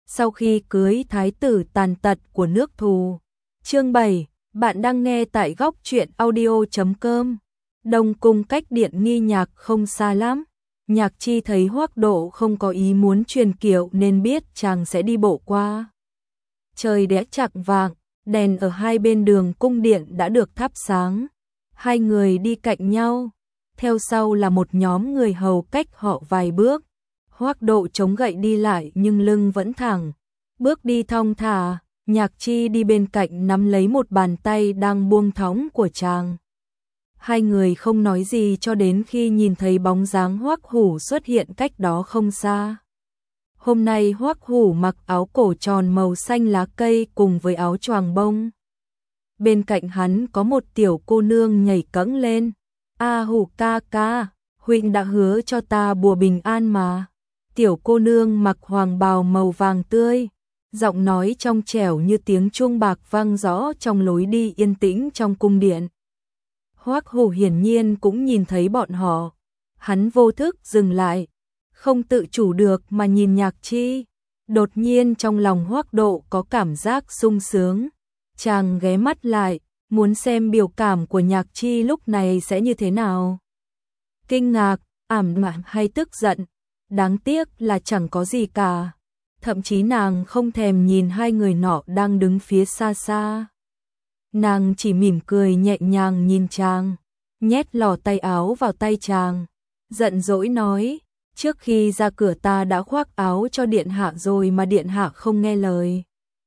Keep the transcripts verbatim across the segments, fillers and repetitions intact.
sau khi cưới thái tử tàn tật của nước Thù. Chương bảy, bạn đang nghe tại góc truyện audio chấm com. Đông cung cách Điện Nghi Nhạc không xa lắm. Nhạc Chi thấy Hoắc Độ không có ý muốn truyền kiệu nên biết chàng sẽ đi bộ qua. Trời đã chạng vạng, đèn ở hai bên đường cung điện đã được thắp sáng. Hai người đi cạnh nhau, theo sau là một nhóm người hầu cách họ vài bước. Hoắc Độ chống gậy đi lại nhưng lưng vẫn thẳng, bước đi thong thả. Nhạc Chi đi bên cạnh nắm lấy một bàn tay đang buông thõng của chàng. Hai người không nói gì cho đến khi nhìn thấy bóng dáng Hoắc Hủ xuất hiện cách đó không xa. Hôm nay Hoắc Hủ mặc áo cổ tròn màu xanh lá cây cùng với áo choàng bông. Bên cạnh hắn có một tiểu cô nương nhảy cẫng lên. A Hủ ca ca, huynh đã hứa cho ta bùa bình an mà. Tiểu cô nương mặc hoàng bào màu vàng tươi, giọng nói trong trẻo như tiếng chuông bạc vang rõ trong lối đi yên tĩnh trong cung điện. Hoắc Hủ hiển nhiên cũng nhìn thấy bọn họ, hắn vô thức dừng lại, không tự chủ được mà nhìn Nhạc Chi. Đột nhiên trong lòng Hoắc Độ có cảm giác sung sướng, chàng ghé mắt lại, muốn xem biểu cảm của Nhạc Chi lúc này sẽ như thế nào. Kinh ngạc, ảm đạm hay tức giận, đáng tiếc là chẳng có gì cả. Thậm chí nàng không thèm nhìn hai người nọ đang đứng phía xa xa. Nàng chỉ mỉm cười nhẹ nhàng nhìn chàng, nhét lò tay áo vào tay chàng, giận dỗi nói, trước khi ra cửa ta đã khoác áo cho điện hạ rồi mà điện hạ không nghe lời.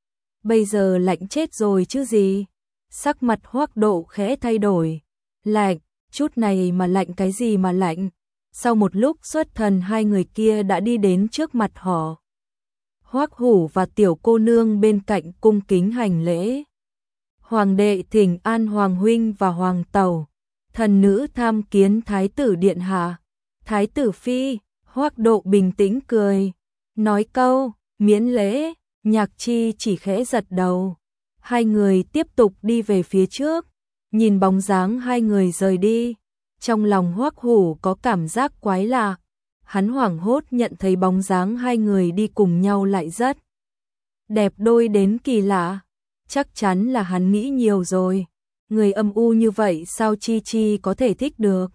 Bây giờ lạnh chết rồi chứ gì. Sắc mặt Hoắc Độ khẽ thay đổi. Lạnh, chút này mà lạnh cái gì mà lạnh. Sau một lúc xuất thần hai người kia đã đi đến trước mặt họ. Hoắc Hủ và tiểu cô nương bên cạnh cung kính hành lễ. Hoàng đệ thỉnh an hoàng huynh và hoàng tẩu. Thần nữ tham kiến thái tử điện hạ. Thái tử phi. Hoắc Độ bình tĩnh cười, nói câu miễn lễ. Nhạc Chi chỉ khẽ giật đầu. Hai người tiếp tục đi về phía trước, nhìn bóng dáng hai người rời đi, trong lòng Hoắc Hủ có cảm giác quái lạ. Hắn hoảng hốt nhận thấy bóng dáng hai người đi cùng nhau lại rất đẹp đôi đến kỳ lạ. Chắc chắn là hắn nghĩ nhiều rồi, người âm u như vậy sao Chi Chi có thể thích được.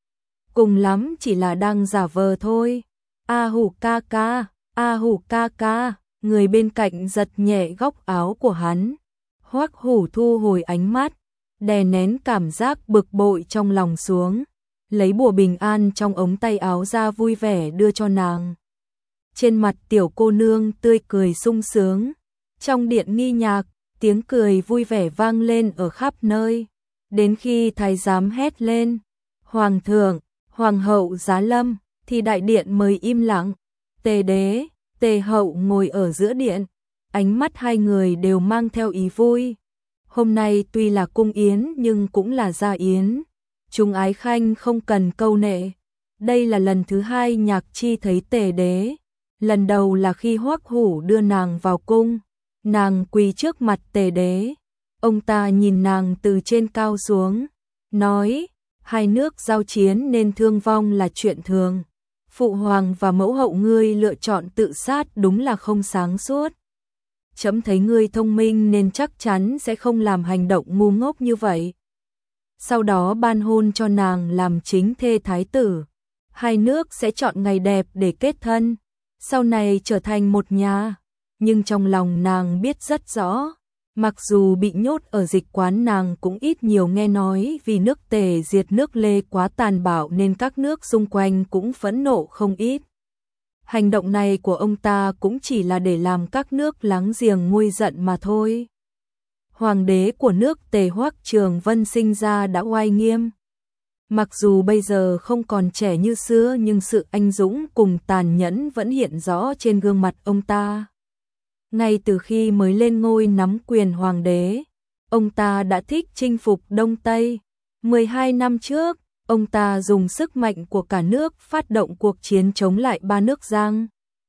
Cùng lắm chỉ là đang giả vờ thôi. A Hủ ca ca, A Hủ ca ca. Người bên cạnh giật nhẹ góc áo của hắn. Hoắc Hủ thu hồi ánh mắt, đè nén cảm giác bực bội trong lòng xuống, lấy bùa bình an trong ống tay áo ra vui vẻ đưa cho nàng. Trên mặt tiểu cô nương tươi cười sung sướng. Trong Điện Nghi Nhạc, tiếng cười vui vẻ vang lên ở khắp nơi, đến khi thái giám hét lên Hoàng thượng, Hoàng hậu giá lâm thì đại điện mới im lặng. Tề đế, Tề hậu ngồi ở giữa điện, ánh mắt hai người đều mang theo ý vui. Hôm nay tuy là cung yến nhưng cũng là gia yến, chúng ái khanh không cần câu nệ. Đây là lần thứ hai Nhạc Chi thấy Tề đế, lần đầu là khi Hoắc Hủ đưa nàng vào cung, nàng quỳ trước mặt Tề đế, ông ta nhìn nàng từ trên cao xuống, nói, hai nước giao chiến nên thương vong là chuyện thường. Phụ hoàng và mẫu hậu ngươi lựa chọn tự sát đúng là không sáng suốt. Chấm thấy ngươi thông minh nên chắc chắn sẽ không làm hành động ngu ngốc như vậy. Sau đó ban hôn cho nàng làm chính thê thái tử. Hai nước sẽ chọn ngày đẹp để kết thân, sau này trở thành một nhà. Nhưng trong lòng nàng biết rất rõ, mặc dù bị nhốt ở dịch quán nàng cũng ít nhiều nghe nói vì nước Tề diệt nước Lê quá tàn bạo nên các nước xung quanh cũng phẫn nộ không ít. Hành động này của ông ta cũng chỉ là để làm các nước láng giềng nguôi giận mà thôi. Hoàng đế của nước Tề Hoắc Trường Vân sinh ra đã oai nghiêm. Mặc dù bây giờ không còn trẻ như xưa nhưng sự anh dũng cùng tàn nhẫn vẫn hiện rõ trên gương mặt ông ta. Ngay từ khi mới lên ngôi nắm quyền hoàng đế, ông ta đã thích chinh phục Đông Tây. mười hai năm trước, ông ta dùng sức mạnh của cả nước phát động cuộc chiến chống lại ba nước Giang,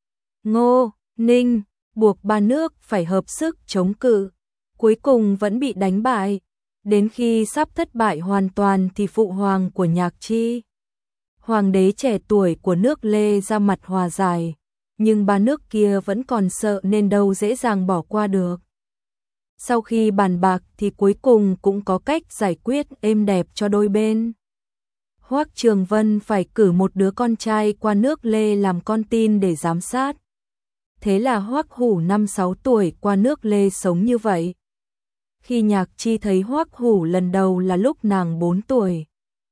Ngô, Ninh, buộc ba nước phải hợp sức chống cự. Cuối cùng vẫn bị đánh bại. Đến khi sắp thất bại hoàn toàn thì phụ hoàng của Nhạc Chi, hoàng đế trẻ tuổi của nước Lê ra mặt hòa giải, nhưng ba nước kia vẫn còn sợ nên đâu dễ dàng bỏ qua được. Sau khi bàn bạc thì cuối cùng cũng có cách giải quyết êm đẹp cho đôi bên. Hoắc Trường Vân phải cử một đứa con trai qua nước Lê làm con tin để giám sát. Thế là Hoắc Hủ năm sáu tuổi qua nước Lê sống như vậy. Khi Nhạc Chi thấy Hoắc Hủ lần đầu là lúc nàng bốn tuổi.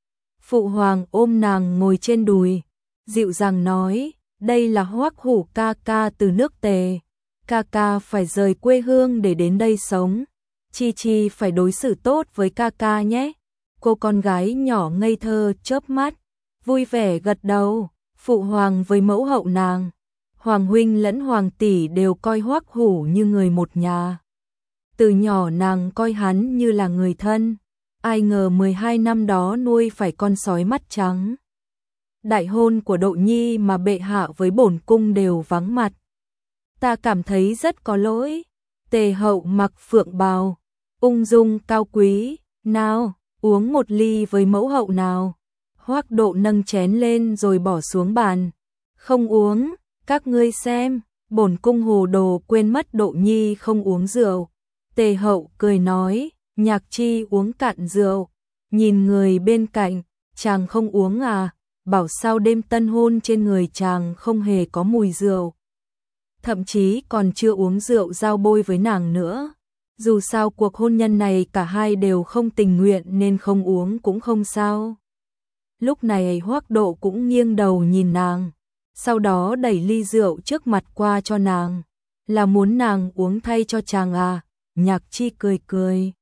Phụ hoàng ôm nàng ngồi trên đùi, dịu dàng nói, đây là Hoắc Hủ ca ca từ nước Tề. Ca ca phải rời quê hương để đến đây sống. Chi Chi phải đối xử tốt với ca ca nhé. Cô con gái nhỏ ngây thơ chớp mắt, vui vẻ gật đầu. Phụ hoàng với mẫu hậu nàng, hoàng huynh lẫn hoàng tỷ đều coi Hoắc Hủ như người một nhà. Từ nhỏ nàng coi hắn như là người thân. Ai ngờ mười hai năm đó nuôi phải con sói mắt trắng. Đại hôn của Độ Nhi mà bệ hạ với bổn cung đều vắng mặt. Ta cảm thấy rất có lỗi. Tề hậu mặc phượng bào, ung dung cao quý, nào, uống một ly với mẫu hậu nào. Hoắc Độ nâng chén lên rồi bỏ xuống bàn. Không uống, các ngươi xem, bổn cung hồ đồ quên mất Độ Nhi không uống rượu. Tề hậu cười nói, Nhạc Chi uống cạn rượu. Nhìn người bên cạnh, chàng không uống à, bảo sao đêm tân hôn trên người chàng không hề có mùi rượu. Thậm chí còn chưa uống rượu giao bôi với nàng nữa. Dù sao cuộc hôn nhân này cả hai đều không tình nguyện nên không uống cũng không sao. Lúc này Hoắc Độ cũng nghiêng đầu nhìn nàng, sau đó đẩy ly rượu trước mặt qua cho nàng. Là muốn nàng uống thay cho chàng à? Nhạc Chi cười cười,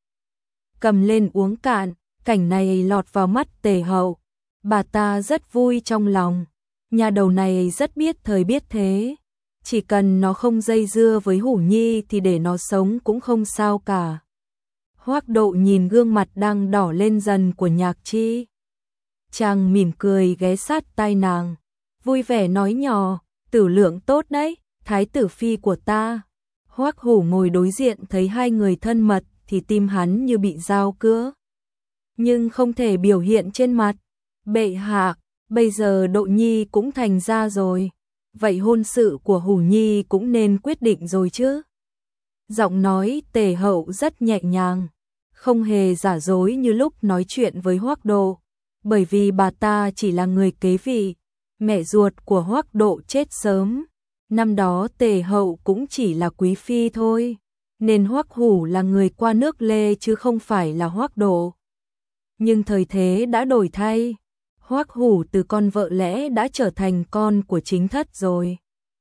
cầm lên uống cạn. Cảnh này lọt vào mắt Tề hậu, bà ta rất vui trong lòng. Nhà đầu này rất biết thời biết thế. Chỉ cần nó không dây dưa với Hủ Nhi thì để nó sống cũng không sao cả. Hoắc Độ nhìn gương mặt đang đỏ lên dần của Nhạc Chi. Chàng mỉm cười ghé sát tai nàng, vui vẻ nói nhỏ, tử lượng tốt đấy, thái tử phi của ta. Hoắc Hủ ngồi đối diện thấy hai người thân mật thì tim hắn như bị dao cứa. Nhưng không thể biểu hiện trên mặt. Bệ hạ, bây giờ Độ Nhi cũng thành ra rồi. Vậy hôn sự của Hủ Nhi cũng nên quyết định rồi chứ. Giọng nói Tề hậu rất nhẹ nhàng, không hề giả dối như lúc nói chuyện với Hoắc Độ. Bởi vì bà ta chỉ là người kế vị, mẹ ruột của Hoắc Độ chết sớm. Năm đó Tề hậu cũng chỉ là quý phi thôi, nên Hoắc Hủ là người qua nước Lê chứ không phải là Hoắc Độ. Nhưng thời thế đã đổi thay. Hoắc Hủ từ con vợ lẽ đã trở thành con của chính thất rồi.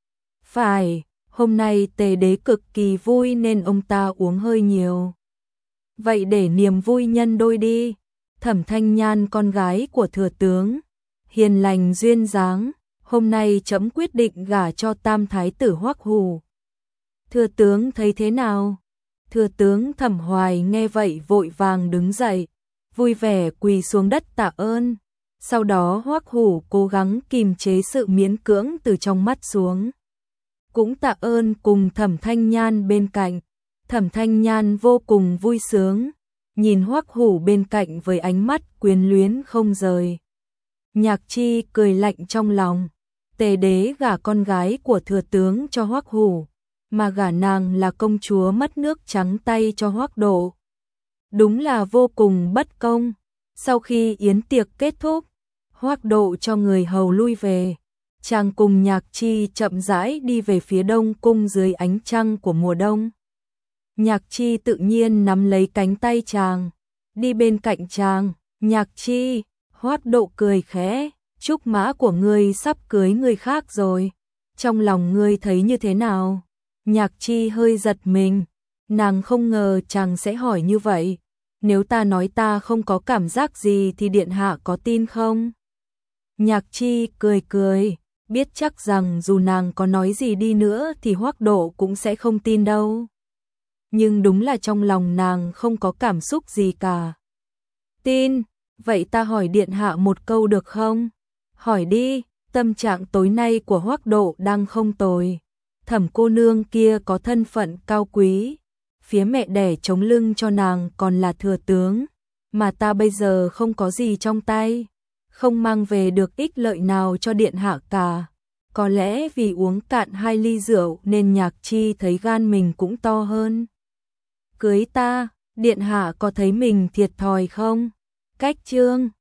Phải, hôm nay Tề đế cực kỳ vui nên ông ta uống hơi nhiều. Vậy để niềm vui nhân đôi đi. Thẩm Thanh Nhan con gái của thừa tướng, hiền lành duyên dáng, hôm nay trẫm quyết định gả cho tam thái tử Hoắc Hủ. Thừa tướng thấy thế nào? Thừa tướng Thẩm Hoài nghe vậy vội vàng đứng dậy, vui vẻ quỳ xuống đất tạ ơn. Sau đó Hoắc Hủ cố gắng kìm chế sự miễn cưỡng từ trong mắt xuống. Cũng tạ ơn cùng Thẩm Thanh Nhan bên cạnh. Thẩm Thanh Nhan vô cùng vui sướng, nhìn Hoắc Hủ bên cạnh với ánh mắt quyến luyến không rời. Nhạc Chi cười lạnh trong lòng. Tề đế gả con gái của thừa tướng cho Hoắc Hủ, mà gả nàng là công chúa mất nước trắng tay cho Hoắc Độ. Đúng là vô cùng bất công. Sau khi yến tiệc kết thúc, Hoắc Độ cho người hầu lui về. Chàng cùng Nhạc Chi chậm rãi đi về phía đông cung dưới ánh trăng của mùa đông. Nhạc Chi tự nhiên nắm lấy cánh tay chàng, đi bên cạnh chàng. Nhạc Chi, Hoắc Độ cười khẽ, trúc mã của ngươi sắp cưới người khác rồi. Trong lòng ngươi thấy như thế nào? Nhạc Chi hơi giật mình, nàng không ngờ chàng sẽ hỏi như vậy. Nếu ta nói ta không có cảm giác gì thì điện hạ có tin không? Nhạc Chi cười cười, biết chắc rằng dù nàng có nói gì đi nữa thì Hoắc Độ cũng sẽ không tin đâu. Nhưng đúng là trong lòng nàng không có cảm xúc gì cả. Tin, vậy ta hỏi điện hạ một câu được không? Hỏi đi, tâm trạng tối nay của Hoắc Độ đang không tồi. Thẩm cô nương kia có thân phận cao quý, phía mẹ đẻ chống lưng cho nàng còn là thừa tướng, mà ta bây giờ không có gì trong tay, không mang về được ích lợi nào cho điện hạ cả. Có lẽ vì uống cạn hai ly rượu nên Nhạc Chi thấy gan mình cũng to hơn. Cưới ta, điện hạ có thấy mình thiệt thòi không? Cách Trương